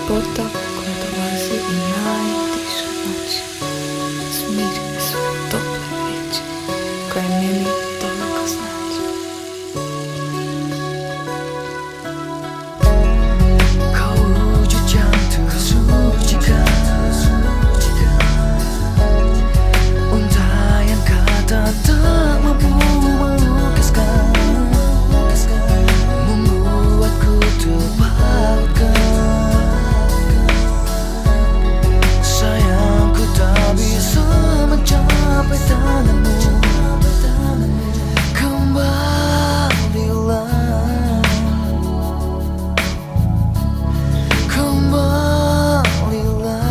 поток, който лази и най-тиша ночи. Смири се в топла вече, кой не ми толкова значи. 거우주장도 수지가 untayan kata tak mampu melukiskan, membuatku terpautkan. Sayangku tak bisa mencapai tanganmu. Kembalilah, kembalilah.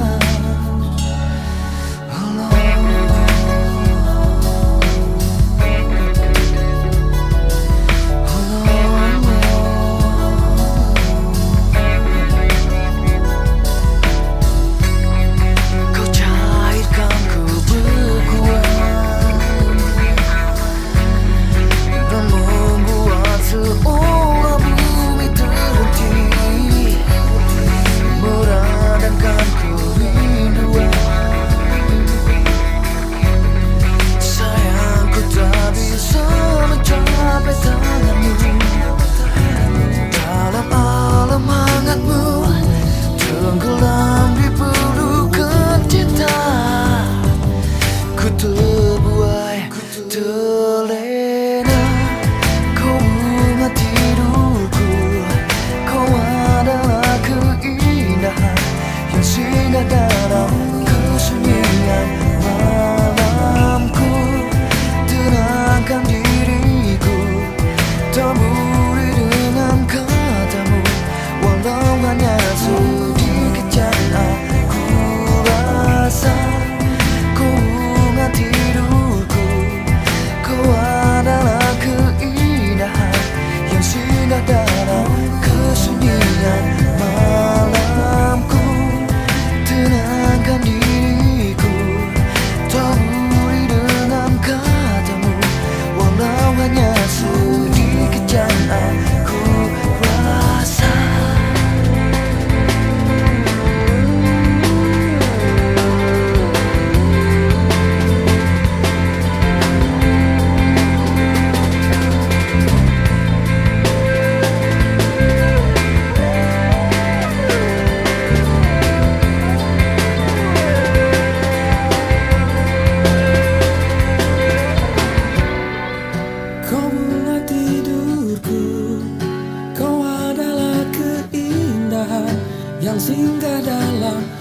Kau cairkan kebekuan dan membuat seolah bumi terhenti, meradangkan kerinduan. Sayangku tak bisa mencapai tanganmu. Dalam alam hangatmu, tenggelam di pelukan cinta. Ku terbuai, terlena. Kau bunga tidurku, kau adalah keindahan yang singgah dalam kesunyian malamku. Tenangkan diriku, taburi dengan katamu, walau hanya sedikit yang aku rasa. Kau bunga tidurku, kau adalah keindahan yang singgah dalam kesunyian malamku. Tenangkan diriku, taburi dengan katamu, walau hanya sedikit yang aku rasa. Kau bunga tidurku, kau adalah keindahan yang singgah dalam